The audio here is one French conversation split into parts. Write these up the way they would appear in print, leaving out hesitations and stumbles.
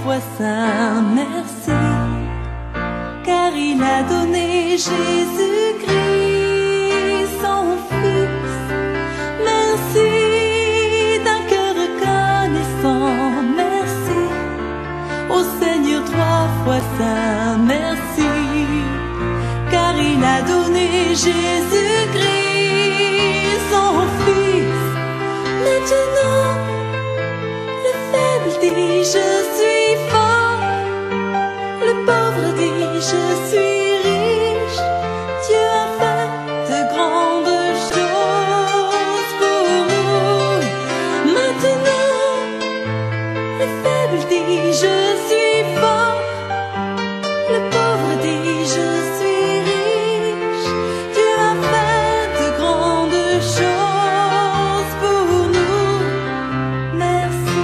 fois saint merci, car il a donné Jésus-Christ, son Fils. Merci d'un cœur reconnaissant, merci au Seigneur trois fois saint merci, car il a donné Jésus-Christ, son Fils. Maintenant, le faible dit je suis fort, le pauvre dit je suis riche. Dieu a fait de grandes choses pour nous. Maintenant, le faible dit je suis fort, le pauvre dit je suis riche. Dieu a fait de grandes choses pour nous. Merci.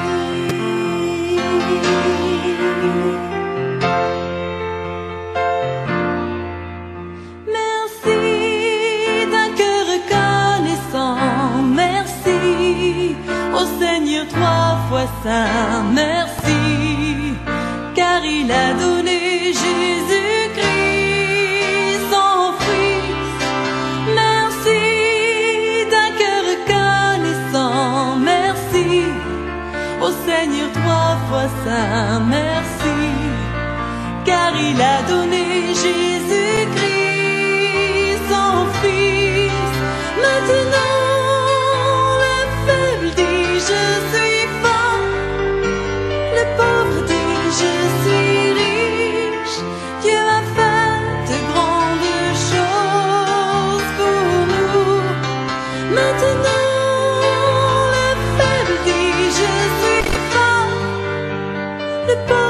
Merci d'un cœur reconnaissant, merci au Seigneur trois fois saint merci, car il a donné Jésus-Christ, son Fils. Merci d'un cœur reconnaissant, merci au Seigneur trois fois saint merci, car il a donné Jésus-Christ, son Fils. Maintenant, le faible dit je suis fort, le pauvre dit je suis riche. Dieu a fait de grandes choses pour nous. Maintenant, le faible dit je suis fort, le pauvre